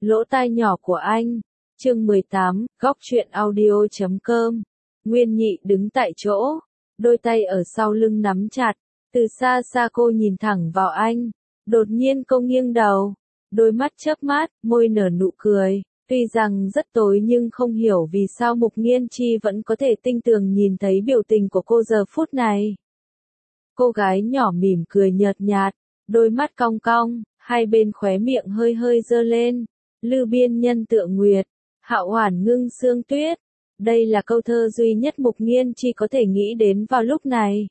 Lỗ tai nhỏ của anh. Chương 18, góc truyện audio.com. Nguyên Nhị đứng tại chỗ, đôi tay ở sau lưng nắm chặt, từ xa xa cô nhìn thẳng vào anh. Đột nhiên cô nghiêng đầu, đôi mắt chớp mắt, môi nở nụ cười. Tuy rằng rất tối nhưng không hiểu vì sao Mục Nghiên Chi vẫn có thể tinh tường nhìn thấy biểu tình của cô giờ phút này. Cô gái nhỏ mỉm cười nhợt nhạt, đôi mắt cong cong, hai bên khóe miệng hơi hơi dơ lên. Lư biên nhân tựa nguyệt, hạo hoản ngưng sương tuyết. Đây là câu thơ duy nhất Mục Nghiên Chi có thể nghĩ đến vào lúc này.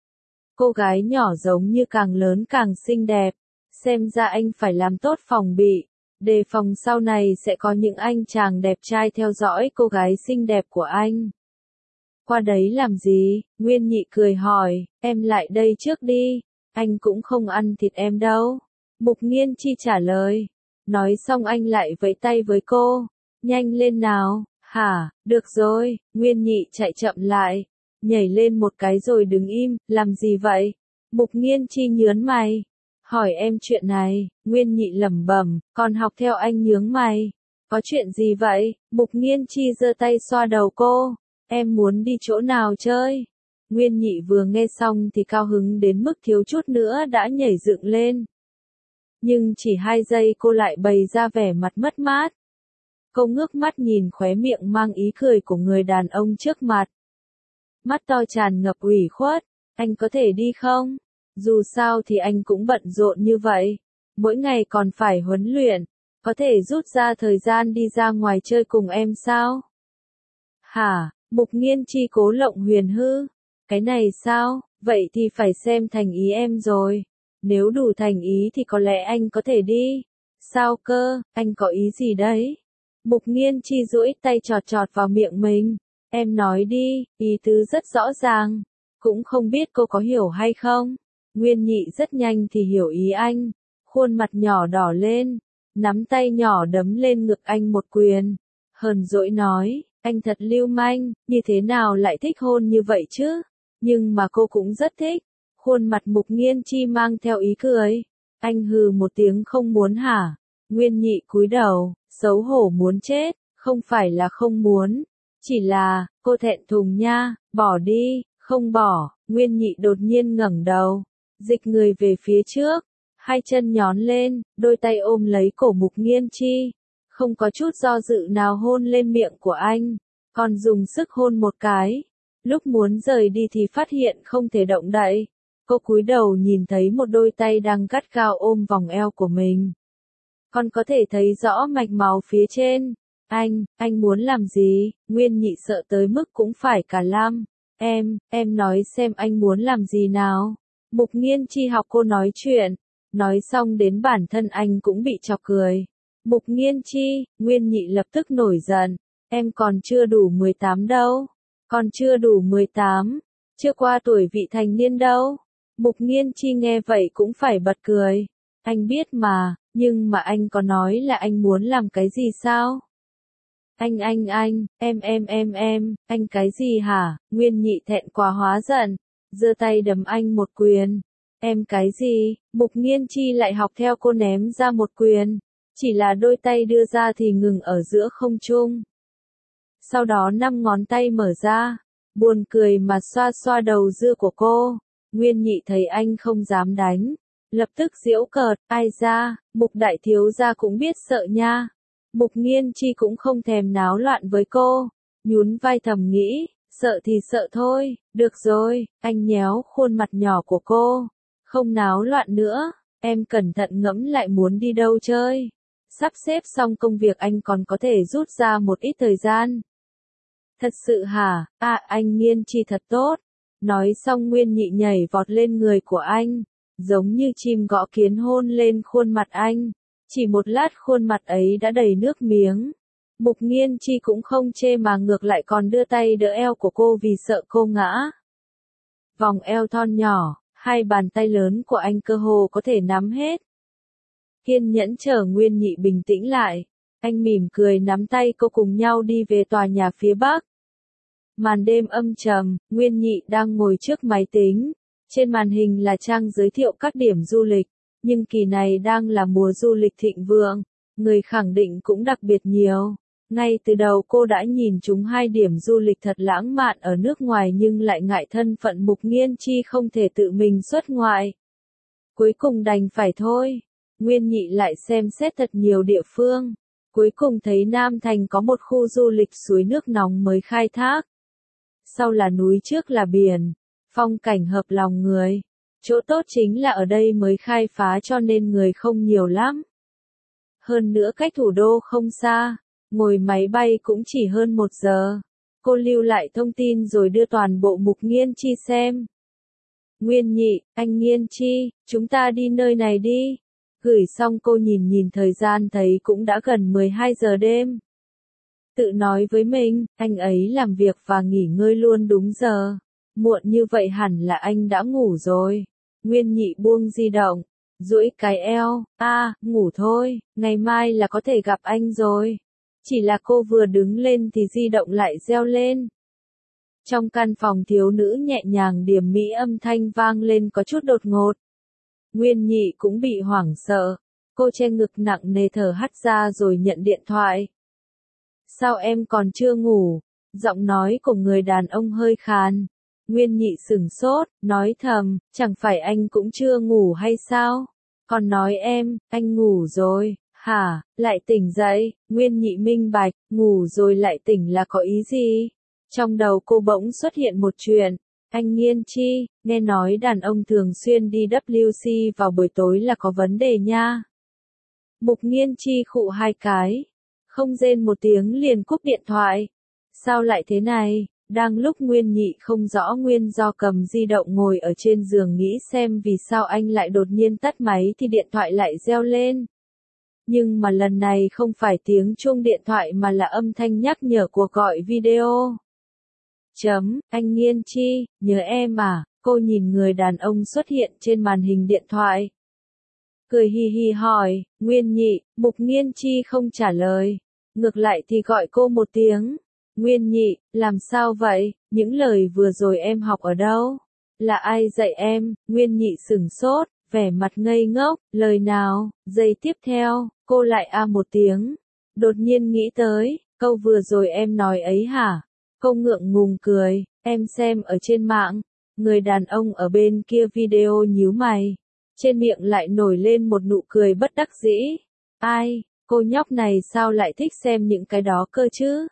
Cô gái nhỏ giống như càng lớn càng xinh đẹp, xem ra anh phải làm tốt phòng bị, đề phòng sau này sẽ có những anh chàng đẹp trai theo dõi cô gái xinh đẹp của anh. Qua đấy làm gì? Nguyên Nhị cười hỏi, em lại đây trước đi, anh cũng không ăn thịt em đâu. Mục Nghiên Chi trả lời. Nói xong anh lại vẫy tay với cô, nhanh lên nào. Hả, được rồi. Nguyên Nhị chạy chậm lại, nhảy lên một cái rồi đứng im, làm gì vậy? Mục Nghiên Chi nhớn mày, hỏi em chuyện này. Nguyên Nhị lẩm bẩm, còn học theo anh nhướng mày. Có chuyện gì vậy? Mục Nghiên Chi giơ tay xoa đầu cô, em muốn đi chỗ nào chơi? Nguyên Nhị vừa nghe xong thì cao hứng đến mức thiếu chút nữa đã nhảy dựng lên. Nhưng chỉ 2 giây cô lại bày ra vẻ mặt mất mát. Cô ngước mắt nhìn khóe miệng mang ý cười của người đàn ông trước mặt. Mắt to tràn ngập ủy khuất, anh có thể đi không? Dù sao thì anh cũng bận rộn như vậy, mỗi ngày còn phải huấn luyện, có thể rút ra thời gian đi ra ngoài chơi cùng em sao? Hả? Mục Nghiên Chi cố lộng huyền hư. Cái này sao? Vậy thì phải xem thành ý em rồi. Nếu đủ thành ý thì có lẽ anh có thể đi. Sao cơ, anh có ý gì đấy? Mục Nghiên Chi duỗi tay chọt chọt vào miệng mình. Em nói đi, ý tứ rất rõ ràng. Cũng không biết cô có hiểu hay không? Nguyên Nhị rất nhanh thì hiểu ý anh. Khuôn mặt nhỏ đỏ lên, nắm tay nhỏ đấm lên ngực anh một quyền. Hờn dỗi nói, anh thật lưu manh, như thế nào lại thích hôn như vậy chứ? Nhưng mà cô cũng rất thích. Khuôn mặt Mục Nghiên Chi mang theo ý cười. Anh hừ một tiếng không muốn hả? Nguyên Nhị cúi đầu, xấu hổ muốn chết, không phải là không muốn. Chỉ là, cô thẹn thùng nha, bỏ đi, không bỏ. Nguyên Nhị đột nhiên ngẩng đầu, dịch người về phía trước, hai chân nhón lên, đôi tay ôm lấy cổ Mục Nghiên Chi. Không có chút do dự nào hôn lên miệng của anh, còn dùng sức hôn một cái. Lúc muốn rời đi thì phát hiện không thể động đậy. Cô cúi đầu nhìn thấy một đôi tay đang gắt gao ôm vòng eo của mình. Còn có thể thấy rõ mạch máu phía trên. Anh muốn làm gì? Nguyên Nhị sợ tới mức cũng phải cả lam. Em nói xem anh muốn làm gì nào? Mục Nghiên Chi học cô nói chuyện. Nói xong đến bản thân anh cũng bị chọc cười. Mục Nghiên Chi, Nguyên Nhị lập tức nổi giận. Em còn chưa đủ 18 đâu. Còn chưa đủ 18. Chưa qua tuổi vị thành niên đâu. Mục Nghiên Chi nghe vậy cũng phải bật cười. Anh biết mà, nhưng mà anh có nói là anh muốn làm cái gì sao? Anh cái gì hả? Nguyên Nhị thẹn quá hóa giận, giơ tay đấm anh một quyền. Em cái gì? Mục Nghiên Chi lại học theo cô ném ra một quyền. Chỉ là đôi tay đưa ra thì ngừng ở giữa không trung. Sau đó 5 ngón tay mở ra, buồn cười mà xoa xoa đầu dưa của cô. Nguyên Nhị thấy anh không dám đánh, lập tức giễu cợt, ai ra, Mục đại thiếu gia cũng biết sợ nha. Mục Nghiên Chi cũng không thèm náo loạn với cô, nhún vai thầm nghĩ, sợ thì sợ thôi, được rồi. Anh nhéo khuôn mặt nhỏ của cô, không náo loạn nữa, em cẩn thận ngẫm lại muốn đi đâu chơi. Sắp xếp xong công việc anh còn có thể rút ra một ít thời gian. Thật sự hả? Anh Nghiên Chi thật tốt. Nói xong Nguyên Nhị nhảy vọt lên người của anh, giống như chim gõ kiến hôn lên khuôn mặt anh. Chỉ một lát khuôn mặt ấy đã đầy nước miếng. Mục Nghiên Chi cũng không chê mà ngược lại còn đưa tay đỡ eo của cô vì sợ cô ngã. Vòng eo thon nhỏ, hai bàn tay lớn của anh cơ hồ có thể nắm hết. Kiên nhẫn chờ Nguyên Nhị bình tĩnh lại, anh mỉm cười nắm tay cô cùng nhau đi về tòa nhà phía Bắc. Màn đêm âm trầm, Nguyên Nhị đang ngồi trước máy tính. Trên màn hình là trang giới thiệu các điểm du lịch, nhưng kỳ này đang là mùa du lịch thịnh vượng. Người khẳng định cũng đặc biệt nhiều. Ngay từ đầu cô đã nhìn chúng 2 điểm du lịch thật lãng mạn ở nước ngoài nhưng lại ngại thân phận Mục Nghiên Chi không thể tự mình xuất ngoại. Cuối cùng đành phải thôi. Nguyên Nhị lại xem xét thật nhiều địa phương. Cuối cùng thấy Nam Thành có một khu du lịch suối nước nóng mới khai thác. Sau là núi trước là biển. Phong cảnh hợp lòng người. Chỗ tốt chính là ở đây mới khai phá cho nên người không nhiều lắm. Hơn nữa cách thủ đô không xa. Ngồi máy bay cũng chỉ hơn 1 giờ. Cô lưu lại thông tin rồi đưa toàn bộ Mục Nghiên Chi xem. Nguyên Nhị, anh Nghiên Chi, chúng ta đi nơi này đi. Gửi xong cô nhìn thời gian thấy cũng đã gần 12 giờ đêm. Tự nói với mình, anh ấy làm việc và nghỉ ngơi luôn đúng giờ. Muộn như vậy hẳn là anh đã ngủ rồi. Nguyên Nhị buông di động, duỗi cái eo, ngủ thôi, ngày mai là có thể gặp anh rồi. Chỉ là cô vừa đứng lên thì di động lại reo lên. Trong căn phòng thiếu nữ nhẹ nhàng điềm mỹ âm thanh vang lên có chút đột ngột. Nguyên Nhị cũng bị hoảng sợ. Cô che ngực nặng nề thở hắt ra rồi nhận điện thoại. Sao em còn chưa ngủ? Giọng nói của người đàn ông hơi khàn. Nguyên Nhị sửng sốt, nói thầm, chẳng phải anh cũng chưa ngủ hay sao? Còn nói em, anh ngủ rồi. Hả, lại tỉnh dậy, Nguyên Nhị minh bạch, ngủ rồi lại tỉnh là có ý gì? Trong đầu cô bỗng xuất hiện một chuyện. Anh Nghiên Chi, nghe nói đàn ông thường xuyên đi WC vào buổi tối là có vấn đề nha. Mục Nghiên Chi khụ 2 cái. Không rên một tiếng liền cúp điện thoại. Sao lại thế này? Đang lúc Nguyên Nhị không rõ nguyên do cầm di động ngồi ở trên giường nghĩ xem vì sao anh lại đột nhiên tắt máy thì điện thoại lại reo lên. Nhưng mà lần này không phải tiếng chuông điện thoại mà là âm thanh nhắc nhở cuộc gọi video. Anh Nghiên Chi, nhớ em à? Cô nhìn người đàn ông xuất hiện trên màn hình điện thoại. Cười hi hi hỏi, Nguyên Nhị, Mục Nghiên Chi không trả lời. Ngược lại thì gọi cô một tiếng. Nguyên Nhị, làm sao vậy? Những lời vừa rồi em học ở đâu? Là ai dạy em? Nguyên Nhị sửng sốt, vẻ mặt ngây ngốc, lời nào? Giây tiếp theo, cô lại một tiếng. Đột nhiên nghĩ tới, câu vừa rồi em nói ấy hả? Cô ngượng ngùng cười, em xem ở trên mạng. Người đàn ông ở bên kia video nhíu mày. Trên miệng lại nổi lên một nụ cười bất đắc dĩ. Ai, cô nhóc này sao lại thích xem những cái đó cơ chứ?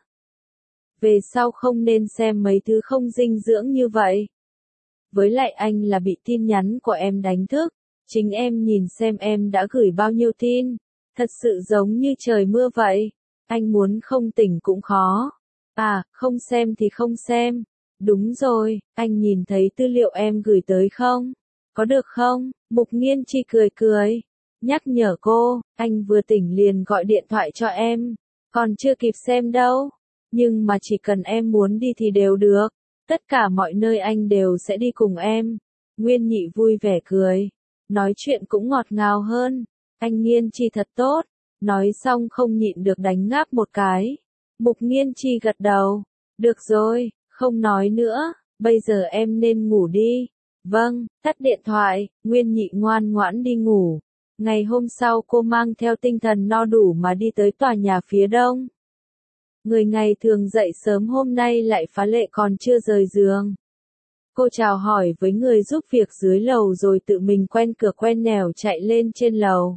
Về sau không nên xem mấy thứ không dinh dưỡng như vậy. Với lại anh là bị tin nhắn của em đánh thức. Chính em nhìn xem em đã gửi bao nhiêu tin. Thật sự giống như trời mưa vậy. Anh muốn không tỉnh cũng khó. Không xem thì không xem. Đúng rồi, anh nhìn thấy tư liệu em gửi tới không? Có được không? Mục Nghiên Chi cười cười. Nhắc nhở cô, anh vừa tỉnh liền gọi điện thoại cho em. Còn chưa kịp xem đâu. Nhưng mà chỉ cần em muốn đi thì đều được. Tất cả mọi nơi anh đều sẽ đi cùng em. Nguyên Nhị vui vẻ cười. Nói chuyện cũng ngọt ngào hơn. Anh Nghiên Chi thật tốt. Nói xong không nhịn được đánh ngáp một cái. Mục Nghiên Chi gật đầu. Được rồi, không nói nữa. Bây giờ em nên ngủ đi. Vâng, tắt điện thoại. Nguyên Nhị ngoan ngoãn đi ngủ. Ngày hôm sau cô mang theo tinh thần no đủ mà đi tới tòa nhà phía đông. Người ngày thường dậy sớm hôm nay lại phá lệ còn chưa rời giường. Cô chào hỏi với người giúp việc dưới lầu rồi tự mình quen cửa quen nẻo chạy lên trên lầu.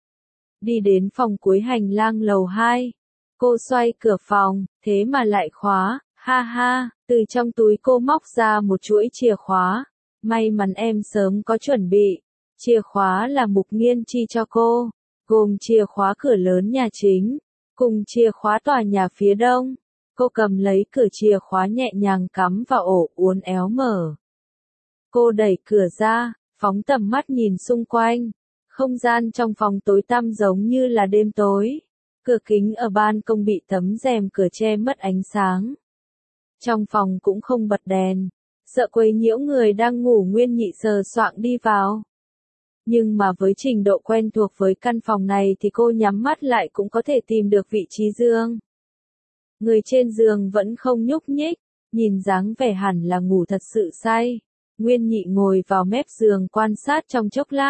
Đi đến phòng cuối hành lang lầu 2. Cô xoay cửa phòng, thế mà lại khóa, ha ha, từ trong túi cô móc ra một chuỗi chìa khóa. May mắn em sớm có chuẩn bị. Chìa khóa là Mục Nghiên Chi cho cô, gồm chìa khóa cửa lớn nhà chính, cùng chìa khóa tòa nhà phía đông. Cô cầm lấy cửa chìa khóa nhẹ nhàng cắm vào ổ uốn éo mở. Cô đẩy cửa ra, phóng tầm mắt nhìn xung quanh. Không gian trong phòng tối tăm giống như là đêm tối. Cửa kính ở ban công bị tấm rèm cửa che mất ánh sáng. Trong phòng cũng không bật đèn. Sợ quấy nhiễu người đang ngủ. Nguyên Nhị sờ soạng đi vào. Nhưng mà với trình độ quen thuộc với căn phòng này thì cô nhắm mắt lại cũng có thể tìm được vị trí giường. Người trên giường vẫn không nhúc nhích, nhìn dáng vẻ hẳn là ngủ thật sự say. Nguyên Nhị ngồi vào mép giường quan sát trong chốc lát,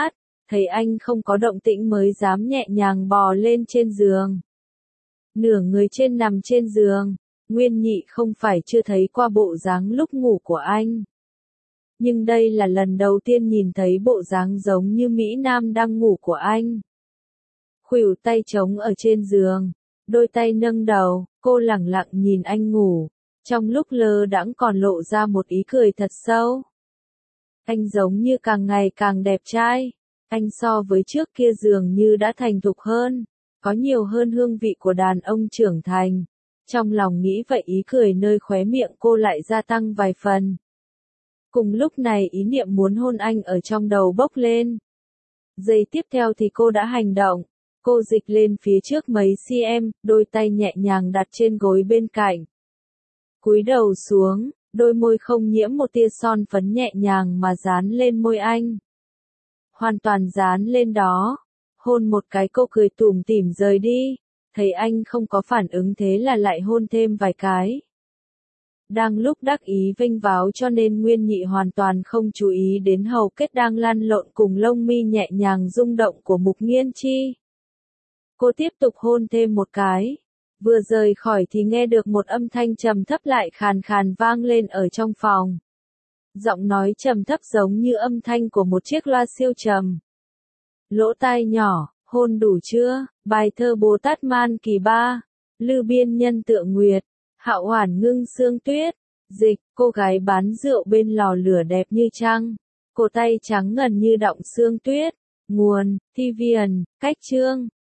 thấy anh không có động tĩnh mới dám nhẹ nhàng bò lên trên giường. Nửa người trên nằm trên giường, Nguyên Nhị không phải chưa thấy qua bộ dáng lúc ngủ của anh. Nhưng đây là lần đầu tiên nhìn thấy bộ dáng giống như Mỹ Nam đang ngủ của anh. Khuỷu tay trống ở trên giường, đôi tay nâng đầu, cô lẳng lặng nhìn anh ngủ, trong lúc lơ đãng còn lộ ra một ý cười thật sâu. Anh giống như càng ngày càng đẹp trai, anh so với trước kia dường như đã thành thục hơn, có nhiều hơn hương vị của đàn ông trưởng thành. Trong lòng nghĩ vậy ý cười nơi khóe miệng cô lại gia tăng vài phần. Cùng lúc này ý niệm muốn hôn anh ở trong đầu bốc lên. Giây tiếp theo thì cô đã hành động. Cô dịch lên phía trước mấy cm, đôi tay nhẹ nhàng đặt trên gối bên cạnh. Cúi đầu xuống, đôi môi không nhiễm một tia son phấn nhẹ nhàng mà dán lên môi anh. Hoàn toàn dán lên đó. Hôn một cái cô cười tủm tỉm rời đi. Thấy anh không có phản ứng thế là lại hôn thêm vài cái. Đang lúc đắc ý vênh váo cho nên Nguyên Nhị hoàn toàn không chú ý đến hầu kết đang lăn lộn cùng lông mi nhẹ nhàng rung động của Mục Nghiên Chi. Cô tiếp tục hôn thêm một cái. Vừa rời khỏi thì nghe được một âm thanh trầm thấp lại khàn khàn vang lên ở trong phòng. Giọng nói trầm thấp giống như âm thanh của một chiếc loa siêu trầm. Lỗ tai nhỏ, hôn đủ chưa? Bài thơ Bồ Tát Man Kỳ Ba. Lư Biên Nhân Tựa Nguyệt. Hạo Hoản Ngưng Sương Tuyết. Dịch, cô gái bán rượu bên lò lửa đẹp như trăng. Cổ tay trắng ngần như đọng sương tuyết. Nguồn, Thi Viền, cách chương.